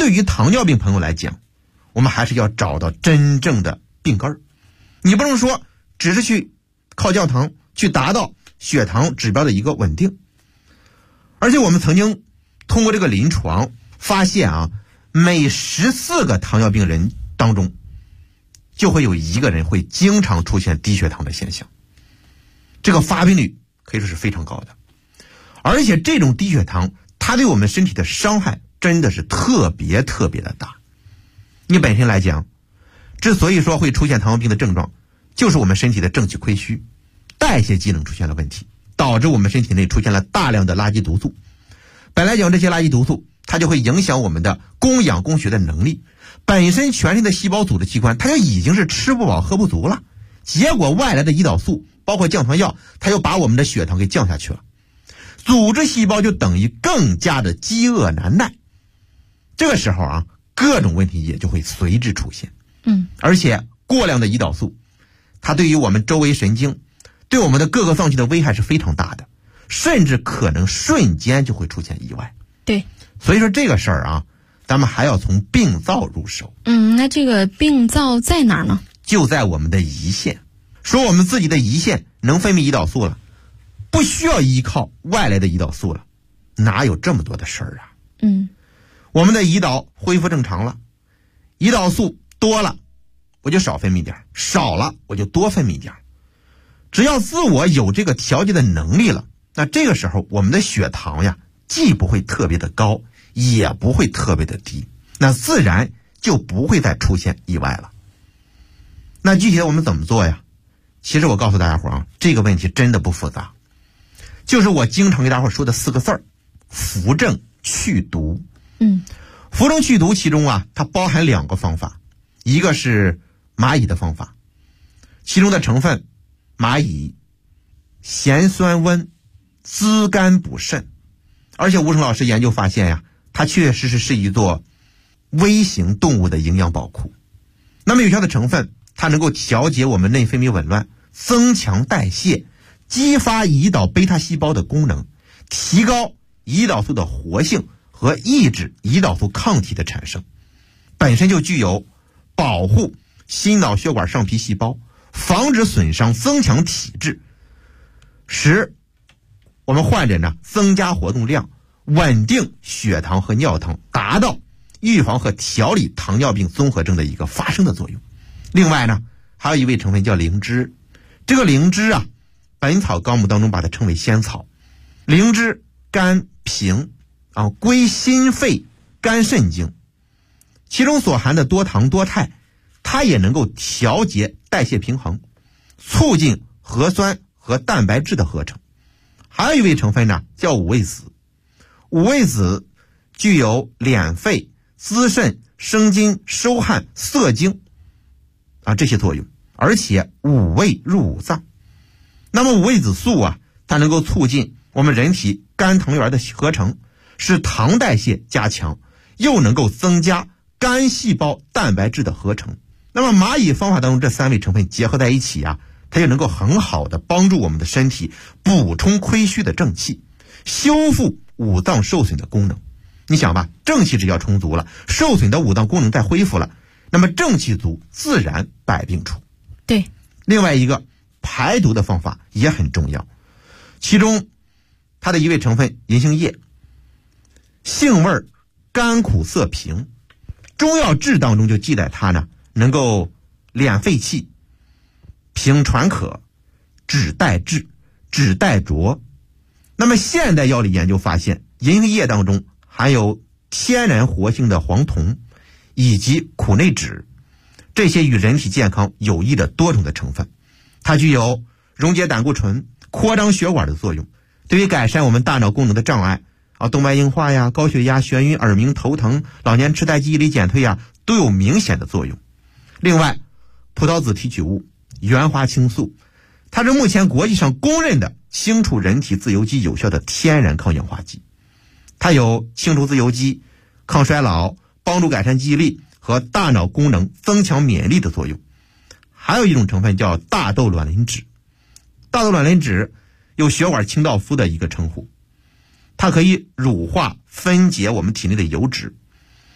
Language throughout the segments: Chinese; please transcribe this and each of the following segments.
对于糖尿病朋友来讲，我们还是要找到真正的病根儿。你不能说只是去靠降糖去达到血糖指标的一个稳定。而且我们曾经通过这个临床发现啊，每14个糖尿病人当中就会有1个人会经常出现低血糖的现象，这个发病率可以说是非常高的。而且这种低血糖它对我们身体的伤害真的是特别的大。你本身来讲，之所以说会出现糖尿病的症状，就是我们身体的正气亏虚，代谢机能出现了问题，导致我们身体内出现了大量的垃圾毒素。本来讲这些垃圾毒素它就会影响我们的供氧供血的能力，本身全身的细胞组织器官它就已经是吃不饱喝不足了，结果外来的胰岛素包括降糖药它又把我们的血糖给降下去了，组织细胞就等于更加的饥饿难耐。这个时候啊，各种问题也就会随之出现。而且过量的胰岛素它对于我们周围神经对我们的各个脏器的危害是非常大的，甚至可能瞬间就会出现意外。 对， 所以说这个事儿啊，咱们还要从病灶入手。 那这个病灶在哪儿呢？ 就在我们的胰腺。说我们自己的胰腺能分泌胰岛素了，不需要依靠外来的胰岛素了，哪有这么多的事儿啊？我们的胰岛恢复正常了，胰岛素多了我就少分泌点，少了我就多分泌点。只要自我有这个调节的能力了，那这个时候我们的血糖呀，既不会特别的高，也不会特别的低，那自然就不会再出现意外了。那具体的我们怎么做呀？其实我告诉大家伙啊，这个问题真的不复杂，就是我经常给大伙说的4个字儿：扶正去毒。扶正去毒其中啊，它包含2个方法，一个是蚂蚁的方法，其中的成分蚂蚁咸酸温，滋肝补肾。而且吴成老师研究发现呀，它确实是一座微型动物的营养宝库。那么有效的成分，它能够调节我们内分泌紊乱，增强代谢，激发胰岛贝塔细胞的功能，提高胰岛素的活性和抑制胰岛素抗体的产生，本身就具有保护心脑血管上皮细胞，防止损伤，增强体质，使我们患者呢增加活动量，稳定血糖和尿糖，达到预防和调理糖尿病综合症的一个发生的作用。另外呢，还有一味成分叫灵芝。这个灵芝啊，本草纲目当中把它称为仙草。灵芝甘平归心肺肝肾经，其中所含的多糖多肽，它也能够调节代谢平衡，促进核酸和蛋白质的合成。还有一味成分呢叫五味子。五味子具有敛肺、滋肾、生津、收汗、涩精这些作用，而且五味入五脏。那么五味子素啊，它能够促进我们人体肝糖原的合成，使糖代谢加强，又能够增加肝细胞蛋白质的合成。那么蚂蚁方法当中这3味成分结合在一起啊，它就能够很好的帮助我们的身体补充亏虚的正气，修复五脏受损的功能。你想吧，正气只要充足了，受损的五脏功能再恢复了，那么正气足，自然百病除。 对， 另外一个排毒的方法也很重要，其中它的一味成分银杏叶，性味甘苦涩平，中药志当中就记载它呢能够敛肺气、平喘渴、止带滞、止带浊。那么现代药理研究发现，银杏叶当中含有天然活性的黄酮以及苦内酯，这些与人体健康有益的多种的成分，它具有溶解胆固醇、扩张血管的作用，对于改善我们大脑功能的障碍动脉硬化呀、高血压、眩晕、耳鸣、头疼、老年痴呆、记忆力减退都有明显的作用。另外，葡萄籽提取物原花青素，它是目前国际上公认的清除人体自由基有效的天然抗氧化剂，它有清除自由基、抗衰老、帮助改善记忆力和大脑功能、增强免疫力的作用。还有一种成分叫大豆卵磷脂，大豆卵磷脂有血管清道夫的一个称呼，它可以乳化分解我们体内的油脂，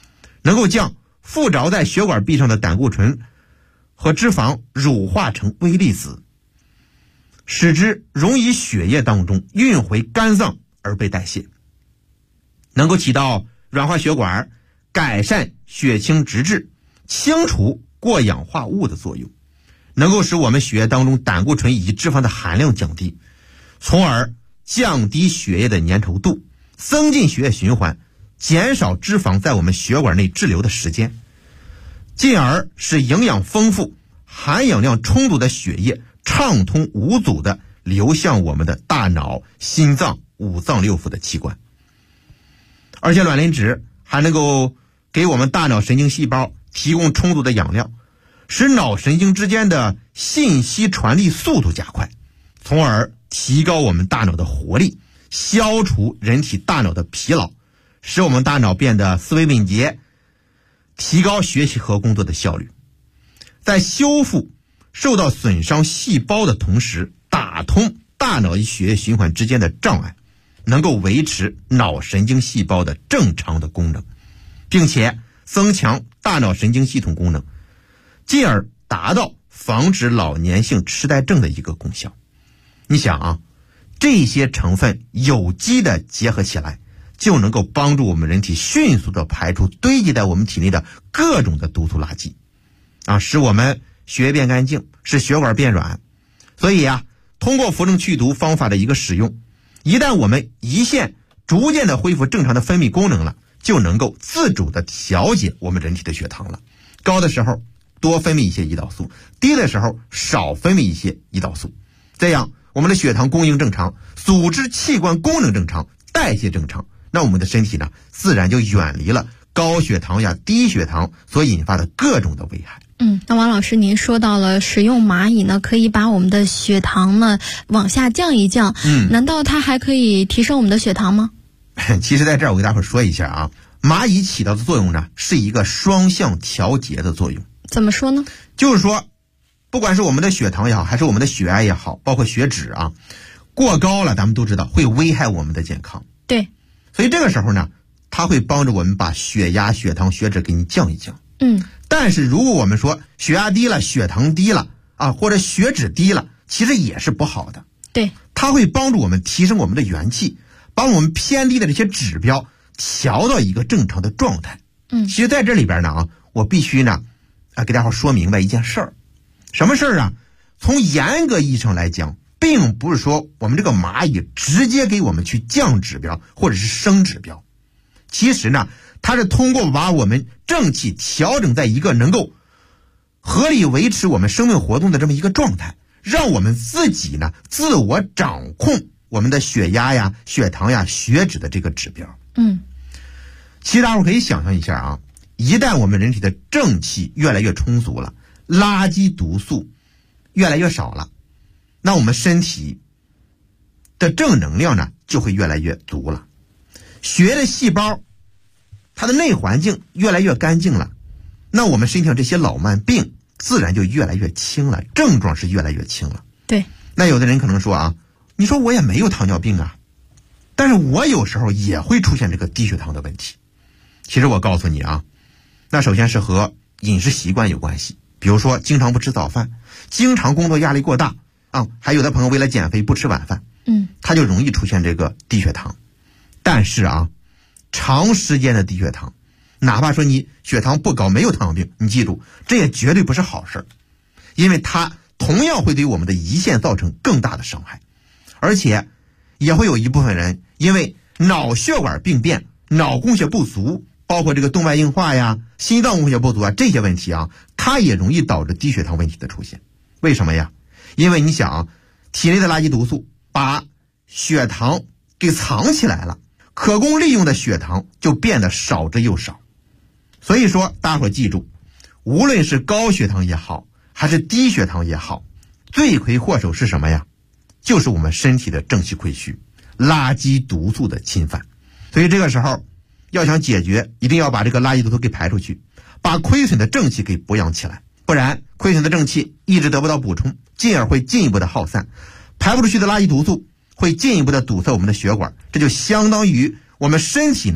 能够将附着在血管壁上的胆固醇和脂肪乳化成微粒子，使之溶于血液当中，运回肝脏而被代谢，能够起到软化血管、改善血清脂质、清除过氧化物的作用，能够使我们血液当中胆固醇以及脂肪的含量降低，从而降低血液的粘稠度，增进血液循环，减少脂肪在我们血管内滞留的时间，进而使营养丰富、含氧量充足的血液畅通无阻地流向我们的大脑、心脏、五脏六腑的器官。而且卵磷脂还能够给我们大脑神经细胞提供充足的养料，使脑神经之间的信息传递速度加快，从而提高我们大脑的活力，消除人体大脑的疲劳，使我们大脑变得思维敏捷，提高学习和工作的效率。在修复受到损伤细胞的同时，打通大脑与血液循环之间的障碍，能够维持脑神经细胞的正常的功能，并且增强大脑神经系统功能，进而达到防止老年性痴呆症的一个功效。你想啊，这些成分有机的结合起来，就能够帮助我们人体迅速的排出堆积在我们体内的各种的毒素垃圾啊，使我们血液变干净，使血管变软。所以啊，通过扶正祛毒方法的一个使用，一旦我们胰腺逐渐的恢复正常的分泌功能了，就能够自主的调节我们人体的血糖了。高的时候多分泌一些胰岛素，低的时候少分泌一些胰岛素，这样我们的血糖供应正常，组织器官功能正常，代谢正常，那我们的身体呢，自然就远离了高血糖呀、低血糖所引发的各种的危害。 那王老师，您说到了使用蚂蚁呢，可以把我们的血糖呢往下降一降，难道它还可以提升我们的血糖吗？ 其实在这儿我给大伙说一下啊，蚂蚁起到的作用呢，是一个双向调节的作用。 怎么说呢？ 就是说，不管是我们的血糖也好，还是我们的血压也好，包括血脂啊，过高了咱们都知道会危害我们的健康。 对， 所以这个时候呢，它会帮助我们把血压、血糖、血脂给你降一降。但是如果我们说血压低了、血糖低了啊，或者血脂低了，其实也是不好的。 对， 它会帮助我们提升我们的元气，把我们偏低的这些指标调到一个正常的状态。其实在这里边呢啊，我必须呢给大伙说明白一件事儿。什么事儿啊？从严格意义上来讲，并不是说我们这个蚂蚁直接给我们去降指标或者是升指标，其实呢，它是通过把我们正气调整在一个能够合理维持我们生命活动的这么一个状态，让我们自己呢自我掌控我们的血压呀、血糖呀、血脂的这个指标。其实大伙可以想象一下啊，一旦我们人体的正气越来越充足了，垃圾毒素越来越少了，那我们身体的正能量呢就会越来越足了，血液的细胞它的内环境越来越干净了，那我们身体上这些老慢病自然就越来越轻了，症状是越来越轻了。 对， 那有的人可能说啊，你说我也没有糖尿病啊，但是我有时候也会出现这个低血糖的问题。其实我告诉你啊，那首先是和饮食习惯有关系，比如说经常不吃早饭，经常工作压力过大啊，还有的朋友为了减肥不吃晚饭，他就容易出现这个低血糖。但是啊，长时间的低血糖，哪怕说你血糖不高，没有糖尿病，你记住，这也绝对不是好事，因为它同样会对我们的胰腺造成更大的伤害，而且也会有一部分人因为脑血管病变、脑供血不足，包括这个动脉硬化呀、心脏供血不足啊，这些问题啊，它也容易导致低血糖问题的出现。为什么呀？因为你想啊，体内的垃圾毒素把血糖给藏起来了，可供利用的血糖就变得少之又少。所以说大伙记住，无论是高血糖也好，还是低血糖也好，罪魁祸首是什么呀？就是我们身体的正气亏虚，垃圾毒素的侵犯。所以这个时候要想解决，一定要把这个垃圾毒素给排出去，把亏损的正气给补养起来，不然亏损的正气一直得不到补充，进而会进一步的耗散，排不出去的垃圾毒素会进一步的堵塞我们的血管，这就相当于我们身体呢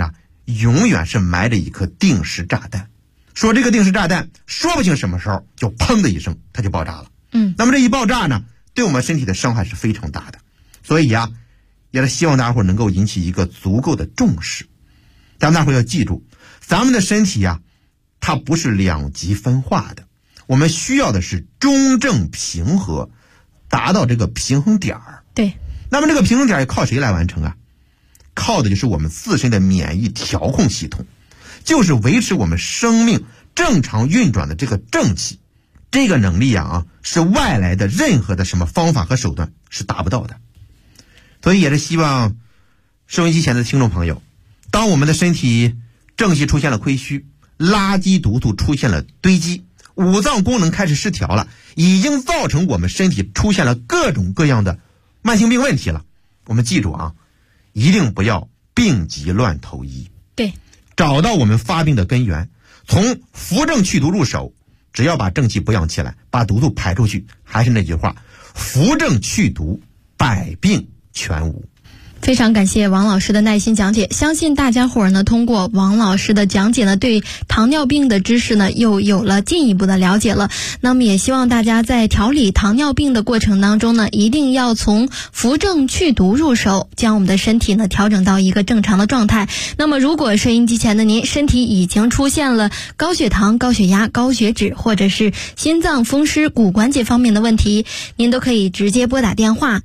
永远是埋着一颗定时炸弹，说这个定时炸弹说不清什么时候就砰的一声它就爆炸了。那么这一爆炸呢，对我们身体的伤害是非常大的。所以啊，也是希望大伙能够引起一个足够的重视。咱们大伙要记住，咱们的身体啊，它不是两极分化的，我们需要的是中正平和，达到这个平衡点儿。 对。 那么这个平衡点靠谁来完成啊？靠的就是我们自身的免疫调控系统，就是维持我们生命正常运转的这个正气。这个能力啊，是外来的任何的什么方法和手段是达不到的。所以也是希望收音机前的听众朋友，当我们的身体正气出现了亏虚，垃圾毒素出现了堆积，五脏功能开始失调了，已经造成我们身体出现了各种各样的慢性病问题了。我们记住啊，一定不要病急乱投医。 对， 找到我们发病的根源，从扶正祛毒入手，只要把正气补养起来，把毒素排出去，还是那句话，扶正祛毒，百病全无。 非常感谢王老师的耐心讲解，相信大家伙儿呢通过王老师的讲解呢，对糖尿病的知识呢又有了进一步的了解了。那么也希望大家在调理糖尿病的过程当中呢，一定要从扶正祛毒入手，将我们的身体呢调整到一个正常的状态。那么如果收音机前的您身体已经出现了高血糖、高血压、高血脂，或者是心脏风湿、骨关节方面的问题，您都可以直接拨打电话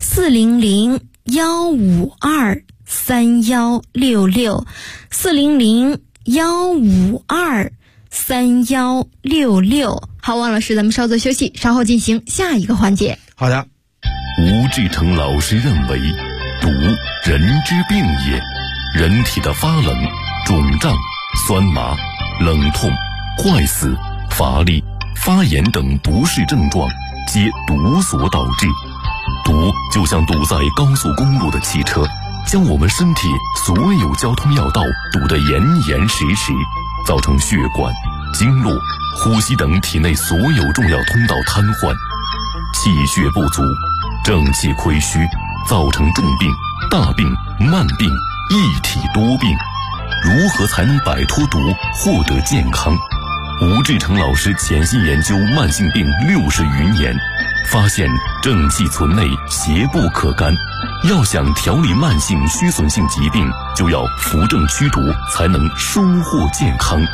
400-152-3166，400-152-3166。好，王老师，咱们稍作休息，稍后进行下一个环节。 好的。 吴志成老师认为，毒人之病也，人体的发冷、肿胀、酸麻、冷痛、坏死、乏力、发炎等不适症状，皆毒所导致。毒就像堵在高速公路的汽车，将我们身体所有交通要道堵得严严实实，造成血管、经络、呼吸等体内所有重要通道瘫痪，气血不足，正气亏虚，造成重病、大病、慢病，一体多病。如何才能摆脱毒，获得健康？吴志成老师潜心研究慢性病60余年，发现正气存内，邪不可干。要想调理慢性虚损性疾病，就要扶正祛毒，才能收获健康。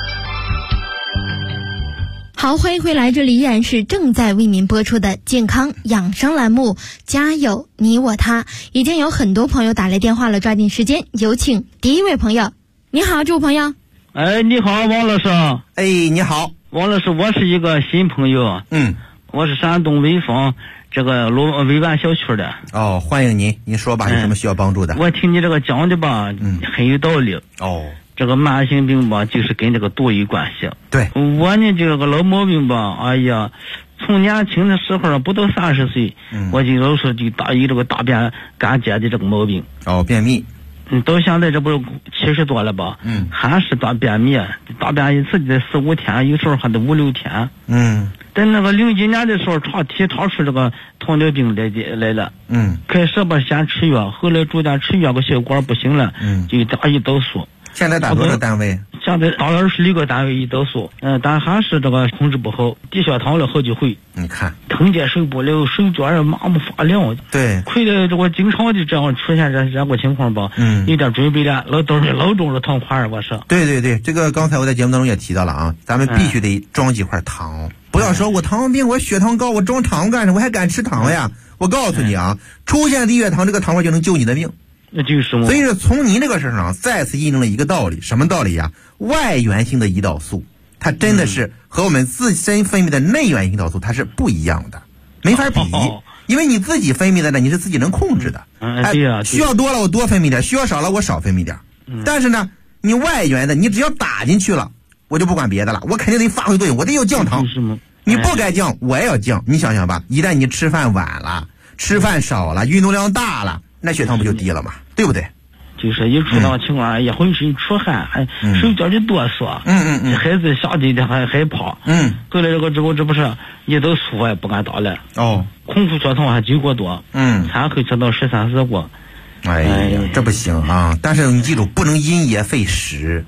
好，欢迎回来，这里依然是正在为您播出的健康养生栏目，家有你我他。已经有很多朋友打来电话了，抓紧时间，有请第一位朋友。你好，这位朋友。 哎，你好，王老师。 哎，你好， 王老师，我是一个新朋友。我是山东潍坊这个潍湾小区的。 哦，欢迎您，您说吧，有什么需要帮助的？ 我听你这个讲的吧，很有道理。 哦， 这个慢性病吧，就是跟这个毒有关系。 对， 我呢这个老毛病吧，哎呀，从年轻的时候不到30岁，我就老是有这个大便干结的这个毛病。 哦，便秘。 到现在这不70多了吧？还是便秘，大便一次就得4-5天，有时候还得5-6天。在那个01年的时候，查出这个糖尿病来了。开始吧先吃药，后来逐渐吃药个效果不行了，就打胰岛素。 现在打多少单位？ 现在打了20个单位胰岛素，但还是这个控制不好，低血糖了好几回。 你看， 腾接受不了，手脚也麻木发凉。 对， 亏得这个经常的这样出现这个情况吧。有点准备了，老中了糖块我是。 对，这个刚才我在节目当中也提到了啊，咱们必须得装几块糖。不要说我糖尿病，我血糖高，我装糖干什么？我还敢吃糖呀？我告诉你啊，出现低血糖，这个糖块就能救你的命。 那就是嘛。 所以说，从您这个身上再次印证了一个道理，什么道理呀？外源性的胰岛素，它真的是和我们自身分泌的内源性胰岛素它是不一样的，没法比。因为你自己分泌的呢，你是自己能控制的。 对呀。 需要多了我多分泌点，需要少了我少分泌点。但是呢，你外源的，你只要打进去了，我就不管别的了，我肯定得发挥作用，我得要降糖。你不该降，我也要降。你想想吧，一旦你吃饭晚了，吃饭少了，运动量大了，那血糖不就低了吗？对不对？ 就是一出到情况，也浑身出汗，手脚就哆嗦。孩子下地的还害怕。后来之后这不是胰岛素我也不敢打了。空腹血糖还9过多。餐后吃到13、14过。 哎呀，这不行啊！但是你记住，不能因噎废食。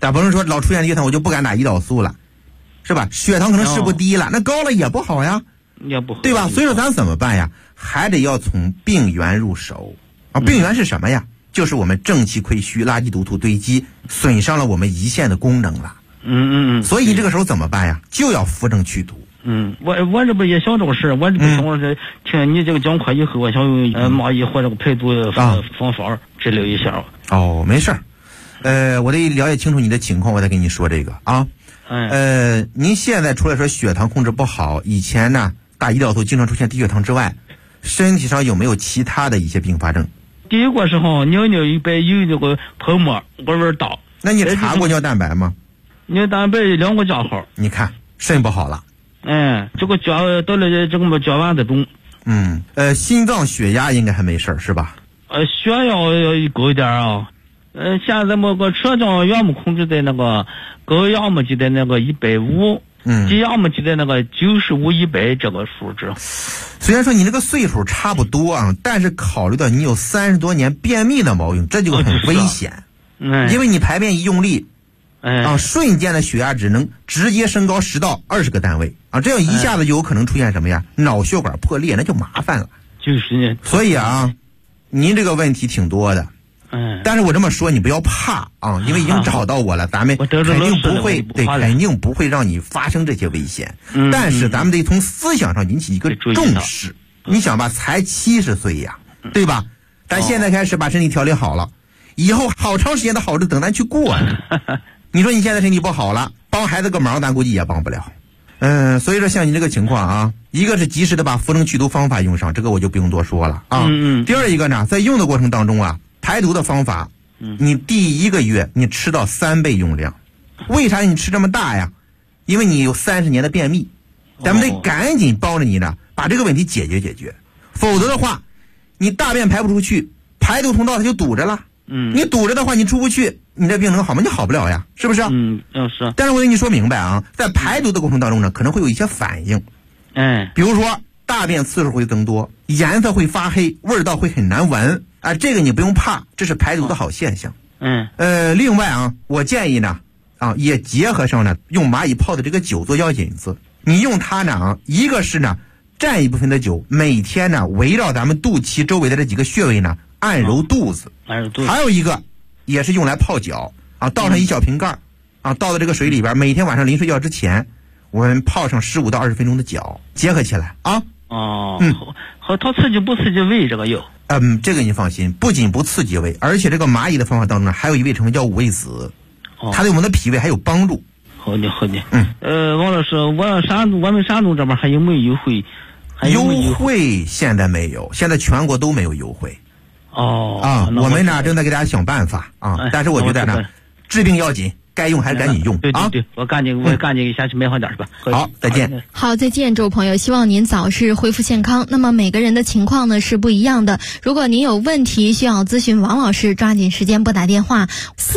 咱不能说老出现低糖我就不敢打胰岛素了，是吧？血糖可能是不低了，那高了也不好呀， 也不好， 对吧？所以说咱怎么办呀？还得要从病源入手啊。病源是什么呀？就是我们正气亏虚，垃圾毒素堆积，损伤了我们胰腺的功能了。所以你这个时候怎么办呀？就要扶正祛毒。 我这不也想这个事，我这不想是听你这个讲课以后，我想用蚂蚁或者个排毒方法治疗一下。 没事儿，我得了解清楚你的情况，我再跟你说这个啊。您现在除了说血糖控制不好，以前呢打胰岛素经常出现低血糖之外，身体上有没有其他的一些并发症？ 第一个时候尿一般有这个泡沫，味儿大。 那你查过尿蛋白吗？ 尿蛋白2个加号。 你看肾不好了。 这个加到了这个加完的中。 心脏血压应该还没事儿是吧？ 血压要高一点啊。现在我个车上要么控制在那个高压么就在那个150，低压么就在那个95、100这个数值。 虽然说你这个岁数差不多啊，但是考虑到你有30多年便秘的毛病，这就很危险。因为你排便一用力，瞬间的血压值能直接升高10到20个单位啊，这样一下子就有可能出现什么呀？脑血管破裂，那就麻烦了。 就是呢。 所以啊，您这个问题挺多的。但是我这么说你不要怕啊，因为已经找到我了，咱们肯定不会让你发生这些危险。但是咱们得从思想上引起一个重视。你想吧，才70岁呀，对吧？咱现在开始把身体调理好了，以后好长时间的好日子等咱去过呢。你说你现在身体不好了，帮孩子个忙咱估计也帮不了。所以说像你这个情况啊，一个是及时的把扶正祛毒方法用上，这个我就不用多说了啊。第二一个呢，在用的过程当中啊，排毒的方法，你第1个月你吃到3倍用量。为啥你吃这么大呀？因为你有30年的便秘，咱们得赶紧帮着你呢把这个问题解决，否则的话你大便排不出去，排毒通道它就堵着了。你堵着的话你出不去，你这病能好吗？你好不了呀，是不是？ 是。 但是我跟你说明白啊，在排毒的过程当中呢，可能会有一些反应。比如说大便次数会增多，颜色会发黑，味道会很难闻啊，这个你不用怕，这是排毒的好现象。另外啊，我建议呢也结合上呢用蚂蚁泡的这个酒做药引子。你用它呢一个是呢蘸一部分的酒，每天呢围绕咱们肚脐周围的这几个穴位呢按揉肚子。还有一个也是用来泡脚啊，倒上1小瓶盖啊，倒到这个水里边，每天晚上临睡觉之前我们泡上15到20分钟的脚，结合起来啊。 和它刺激不刺激胃这个药？ 这个你放心，不仅不刺激胃，而且这个蚂蚁的方法当中呢还有一味成分叫五味子，它对我们的脾胃还有帮助。 好的。王老师，我们山东这边还有没有优惠？ 优惠现在没有，现在全国都没有优惠。我们呢正在给大家想办法啊，但是我觉得呢治病要紧，该用还是赶紧用。 对，我赶紧下去买好点是吧？ 好，再见。 好，再见，这位朋友，希望您早日恢复健康。那么每个人的情况呢是不一样的，如果您有问题需要咨询王老师，抓紧时间拨打电话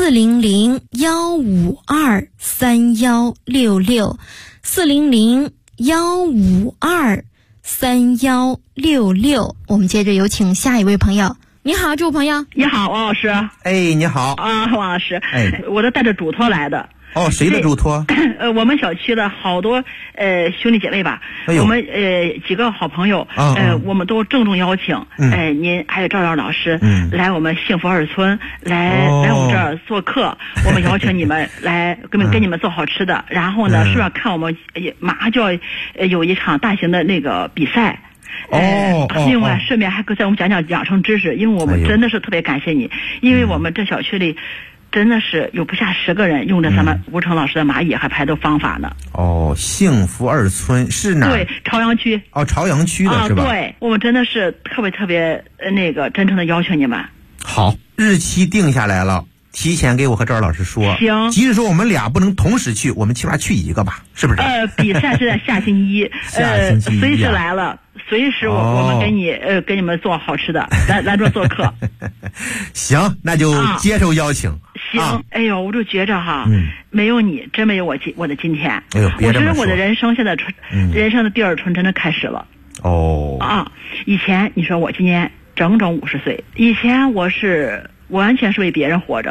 400-152-3166，400-152-3166。我们接着有请下一位朋友。你好，这位朋友。 你好，王老师。 你好。 王老师。我都带着嘱托来的。 谁的嘱托？ 我们小区的好多兄弟姐妹吧，我们几个好朋友，我们都郑重邀请，您还有赵老师，来我们幸福二村来我们这儿做客，我们邀请你们来给你们做好吃的，然后呢，是吧？看我们马上就要有一场大型的那个比赛。另外顺便还给我们讲讲养生知识，因为我们真的是特别感谢你，因为我们这小区里真的是有不下10个人用着咱们吴成老师的蚂蚁还排毒方法呢。 幸福二村是哪？ 对，朝阳区。 朝阳区的是吧？ 对，我们真的是特别真诚的邀请你们。 好，日期定下来了，提前给我和赵老师说。 行。 即使说我们俩不能同时去，我们起码去一个吧，是不是？ 比赛是在下星期一，随时来了。随时我们给你们做好吃的，来这做客。 行，那就接受邀请。 行，我就觉着哈，没有你，真没有我的今天。我觉得我的人生现在人生的第2春真的开始了。以前你说我今年整50岁，以前我是完全是为别人活着，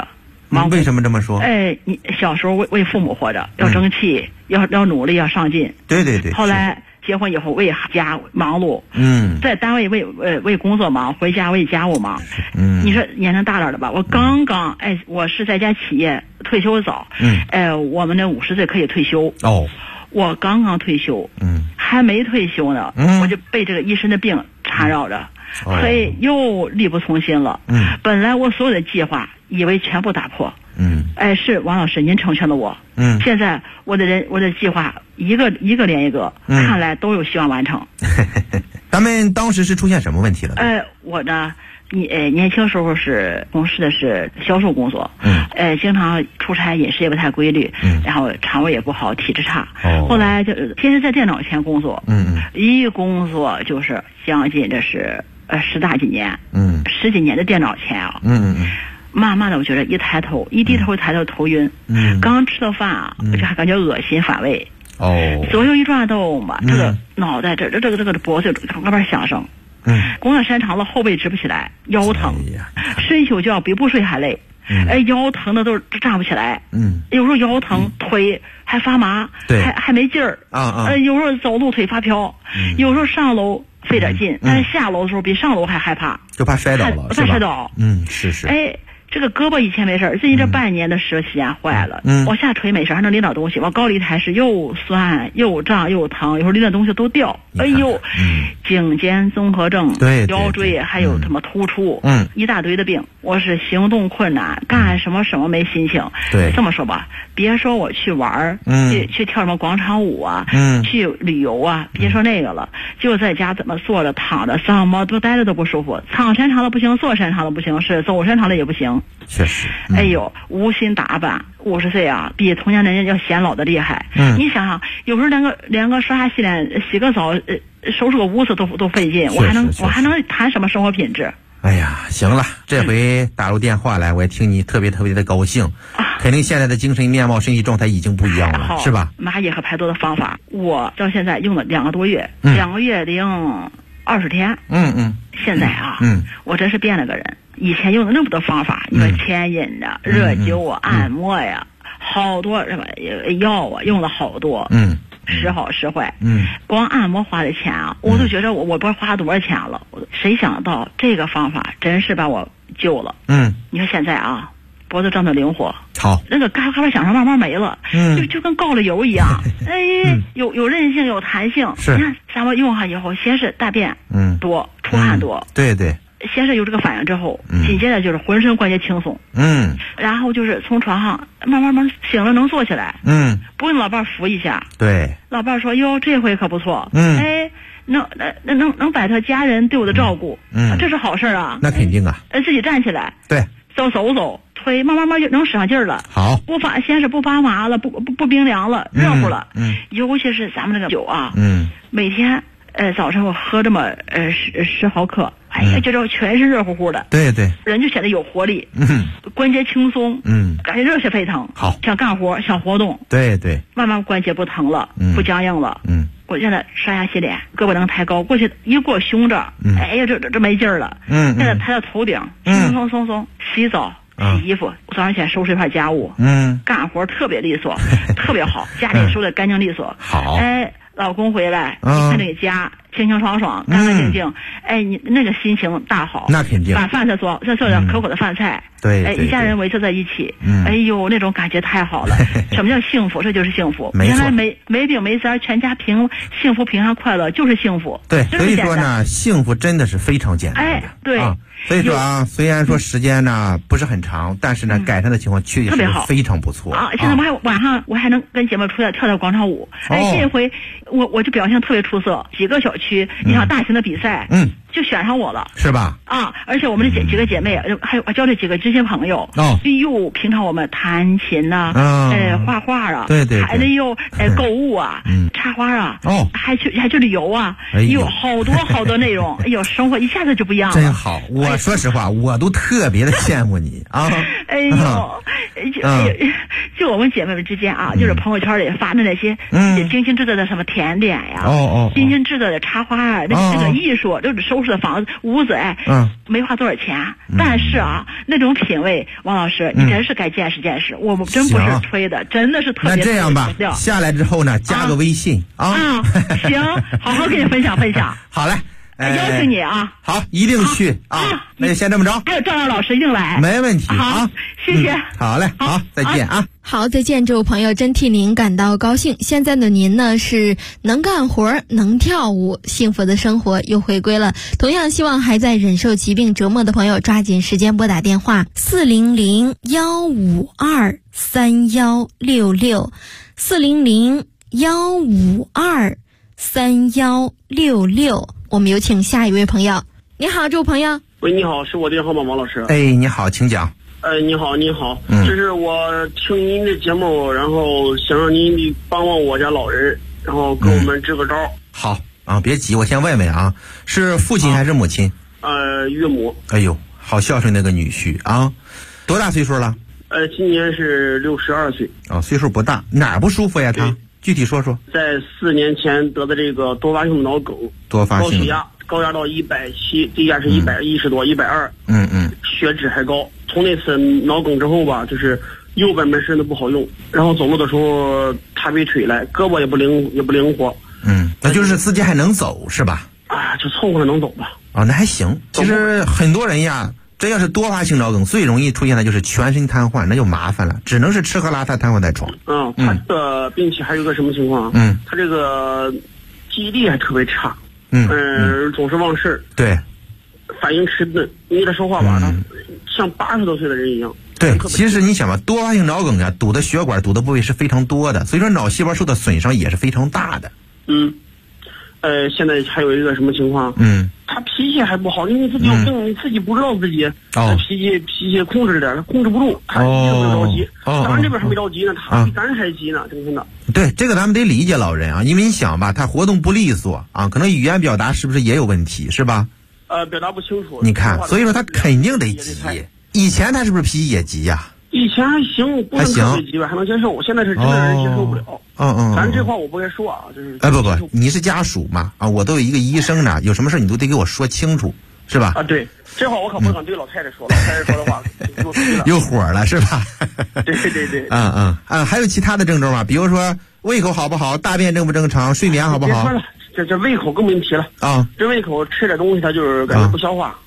为什么这么说？ 你小时候为父母活着，要争气，要努力，要上进。 对对对。 后来结婚以后为家忙碌，在单位为工作忙，回家为家务忙。你说年龄大点的吧，我刚刚我是在家企业退休早，我们那50岁可以退休。我刚刚退休，还没退休呢，我就被这个一身的病缠绕着，所以又力不从心了。本来我所有的计划以为全部打破。是王老师您成全了我。现在我的计划一个连一个，看来都有希望完成。 咱们当时是出现什么问题了？ 我呢，年轻时候是从事的是销售工作，经常出差，饮食也不太规律，然后肠胃也不好，体质差。后来就天天在电脑前工作，一工作就是将近这是10大几年，10几年的电脑前啊。慢慢的，我觉得一低头抬头头晕，刚吃到饭啊，我就还感觉恶心反胃。左右一转动吧，这个脑袋这个脖子那边响声。工作时间长了，后背直不起来，腰疼，睡一宿觉比不睡还累。腰疼的都站不起来。有时候腰疼，腿还发麻，还没劲儿。有时候走路腿发飘，有时候上楼费点劲，但是下楼的时候比上楼还害怕， 就怕摔倒了， 怕摔倒。 是。 这个胳膊以前没事，最近这半年的时间坏了。往下垂没事，还能拎点东西。往高里抬是又酸又胀又疼，有时候拎点东西都掉。颈肩综合症，腰椎还有什么突出，一大堆的病。我是行动困难，干什么没心情。这么说吧，别说我去玩去跳什么广场舞啊，去旅游啊，别说那个了，就在家怎么坐着躺着，怎么都待着都不舒服。躺时间长了不行，坐时间长了不行，是走时间长了也不行。 确实。 无心打扮，50岁啊，比同年人要显老的厉害。你想想，有时候连个刷牙洗脸、洗个澡、收拾个屋子都费劲，我还能谈什么生活品质？ 哎呀，行了，这回打入电话来，我也听你特别的高兴。肯定现在的精神面貌、身体状态已经不一样了，是吧？蚂蚁和排毒的方法，我到现在用了2个多月，2个月零20天。现在啊，我真是变了个人。以前用的那么多方法，你说牵引的、热灸啊、按摩呀，好多什么药啊，用了好多。时好时坏。光按摩花的钱啊，我都觉得我不知道花多少钱了。谁想到这个方法真是把我救了。你看现在啊，脖子胀得灵活， 好， 那个嘎巴响声慢慢没了，就跟告了油一样。有韧性，有弹性。 是， 你看咱们用上以后，先是大便多，出汗多。 对。 先是有这个反应之后，紧接着就是浑身关节轻松。然后就是从床上慢慢醒了能坐起来。不用老伴扶一下。 对。 老伴说：“哟，这回可不错。”能摆脱家人对我的照顾。这是好事啊。 那肯定啊。 自己站起来。 对。 走，腿慢慢就能使上劲儿了。 好。 先是不发麻了，不冰凉了，热乎了。尤其是咱们那个酒啊。每天早上我喝这么10毫克。觉着全是热乎乎的。对，人就显得有活力。关节轻松。感觉热血沸腾。 好， 想干活，想活动。 对， 慢慢关节不疼了，不僵硬了。我现在刷牙洗脸，胳膊能抬高，过去一过胸这儿，这没劲儿了。现在抬到头顶，轻松。洗澡、洗衣服，早上起来收拾一块家务。干活特别利索，特别好，家里收拾干净利索。 好。 老公回来，你看这个家清爽，干净净。你那个心情大好。 那肯定。 把饭再做点可口的饭菜。 对。 一家人围坐在一起。那种感觉太好了。什么叫幸福？这就是幸福。 没错。 原来没病没灾，全家幸福平安快乐就是幸福。 对，所以说呢，幸福真的是非常简单的。 对。 所以说啊，虽然说时间呢不是很长，但是呢改善的情况确实是非常不错啊。现在晚上我还能跟姐妹出来跳广场舞。这回我就表现特别出色，几个小区一场大型的比赛，就选上我了， 是吧？ 而且我们这几个姐妹，还有交这几个知心朋友。平常我们弹琴呐，画画啊， 对， 还得有购物啊， 插花啊，还去旅游啊，有好多内容，哎呦，生活一下子就不一样了。 真好，我说实话，我都特别的羡慕你啊。 哎呦，就我们姐妹们之间啊，就是朋友圈里发的那些精心制作的什么甜点呀，精心制作的插花啊，那个艺术，就是收拾的房子屋子，没花多少钱，但是啊，那种品味，王老师，你真是该见识见识，我们真不是吹的，真的是特别。 那这样吧，下来之后呢，加个微信啊。 行，好好跟你分享分享。 好嘞。 邀请你啊！ 好，一定去啊！那就先这么着。 还有赵阳老师一定来， 没问题。 好，谢谢。 好嘞，好，再见啊！ 好，再见，这位朋友真替您感到高兴。现在的您呢是能干活、能跳舞，幸福的生活又回归了。同样希望还在忍受疾病折磨的朋友抓紧时间拨打电话400-152-3166，400-152-3166。我们有请下一位朋友。你好，这位朋友。 喂，你好，是我电话吗，王老师？ 哎，你好，请讲。 你好，这是我听您的节目，然后想让您帮帮我家老人，然后给我们支个招。 好啊，别急，我先问问啊，是父亲还是母亲？ 岳母。 哎呦，好孝顺那个女婿啊，多大岁数了？ 今年是62岁。 哦，岁数不大，哪儿不舒服呀？他具体说说。 在4年前得的这个多发性脑梗，高血压，高压到170，低压是110多，120。血脂还高。从那次脑梗之后吧，就是右半边身子不好用，然后走路的时候踏背腿来，胳膊也不灵活。 那就是自己还能走是吧？ 就凑合着能走吧。 那还行。其实很多人呀，这要是多发性脑梗，最容易出现的就是全身瘫痪，那就麻烦了，只能是吃喝拉撒瘫痪在床。 他这个并且还有个什么情况？他这个记忆力还特别差。总是忘事儿。对。反应迟钝，你给他说话吧，他像80多岁的人一样。 对，其实你想吧，多发性脑梗呀，堵的血管、堵的部位是非常多的，所以说脑细胞受的损伤也是非常大的。 现在还有一个什么情况？他脾气还不好，因为自己有病，你自己不知道自己脾气控制着点，他控制不住，他一直很着急。咱这边还没着急呢，他比咱还急呢，整天的。 对，这个咱们得理解老人啊，因为你想吧，他活动不利索啊，可能语言表达是不是也有问题，是吧？ 表达不清楚。 你看，所以说他肯定得急。以前他是不是脾气也急呀？ 以前还行，不能特别急吧，还能接受。现在是真的人接受不了。咱这话我不该说啊，就是。 不，你是家属嘛？我都有一个医生呢，有什么事你都得给我说清楚，是吧？ 对，这话我可不敢对老太太说，老太太说的话又火了，是吧？ 对。 还有其他的症状吗？比如说胃口好不好，大便正不正常，睡眠好不好？ 别说了。这胃口更没提了这胃口吃点东西他就是感觉不消化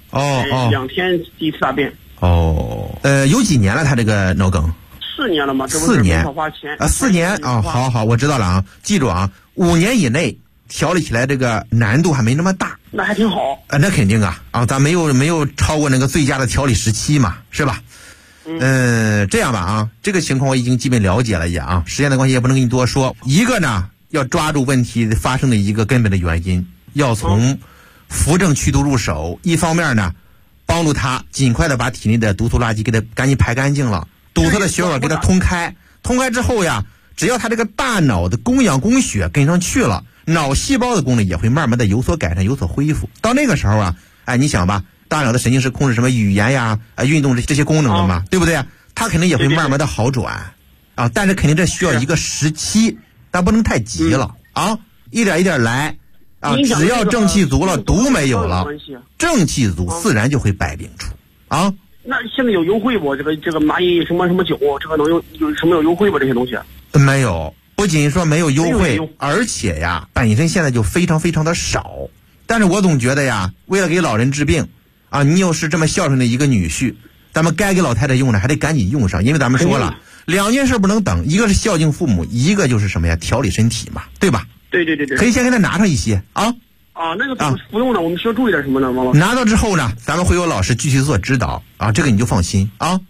2天第一次大便有几年了他这个脑梗 ？4年了嘛 ？4年花钱 4年好，我知道了啊，记住啊，5年以内调理起来这个难度还没那么大， 那还挺好那肯定咱没有超过那个最佳的调理时期嘛，是吧？这样吧这个情况我已经基本了解了也时间的关系也不能跟你多说。一个呢，要抓住问题发生的一个根本的原因，要从扶正祛毒入手。一方面呢，帮助他尽快的把体内的毒素垃圾给他赶紧排干净了，堵他的血管给他通开之后呀，只要他这个大脑的供氧供血跟上去了，脑细胞的功能也会慢慢的有所改善，有所恢复。到那个时候你想吧，大脑的神经是控制什么语言呀、运动这些功能的嘛，对不对？它肯定也会慢慢的好转但是肯定这需要一个时期。但不能太急了一点一点来只要正气足了，毒没有了，正气足自然就会百病除那现在有优惠不？这个蚂蚁什么酒，这个能有什么有优惠不？这些东西没有，不仅说没有优惠，而且呀，本身现在就非常非常的少。但是我总觉得呀，为了给老人治病你又是这么孝顺的一个女婿，咱们该给老太太用的还得赶紧用上，因为咱们说了。2件事不能等，一个是孝敬父母，一个就是什么呀？调理身体嘛，对吧？ 对。 可以先给他拿上一些那个怎么服用呢？我们需要注意点什么呢，王老师？ 拿到之后呢，咱们会有老师具体做指导这个你就放心